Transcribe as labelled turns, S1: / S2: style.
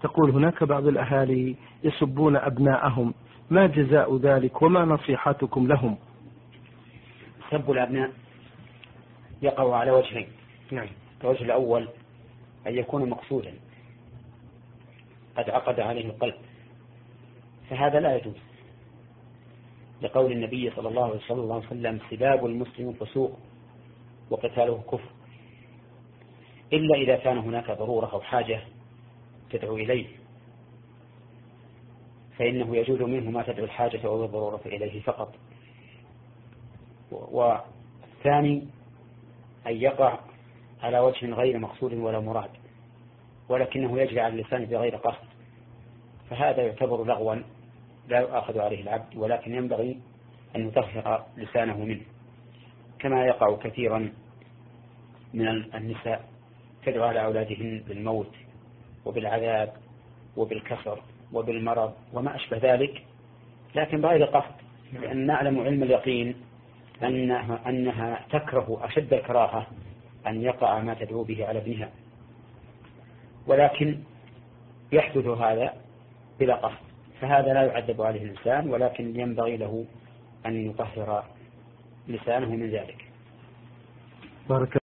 S1: تقول هناك بعض الأهالي يسبون أبناءهم، ما جزاء ذلك وما نصيحتكم لهم؟
S2: سب الأبناء يقع على وجهين. الوجه الأول أن يكون مقصودا قد عقد عليه القلب، فهذا لا يجوز، لقول النبي صلى الله عليه وسلم: سباب المسلم فسوق وقتاله كفر، إلا إذا كان هناك ضرورة أو حاجة تدعو إليه، فإنه يجوز منه ما تدعو الحاجة أو الضرورة إليه فقط. والثاني أن يقع على وجه غير مقصود ولا مراد، ولكنه يجري على اللسان بغير قصد، فهذا يعتبر لغوا لا يؤاخذ عليه العبد، ولكن ينبغي أن يطهر لسانه منه، كما يقع كثيرا من النساء تدعو على أولادهن بالموت وبالعذاب وبالكسر وبالمرض وما أشبه ذلك، لكن بغير قصد، لأن نعلم علم اليقين أنها تكره أشد الكراهة أن يقع ما تدعو به على ابنها، ولكن يحدث هذا بلا قصد، فهذا لا يعذب عليه الإنسان، ولكن ينبغي له أن يطهر لسانه من ذلك.
S1: بارك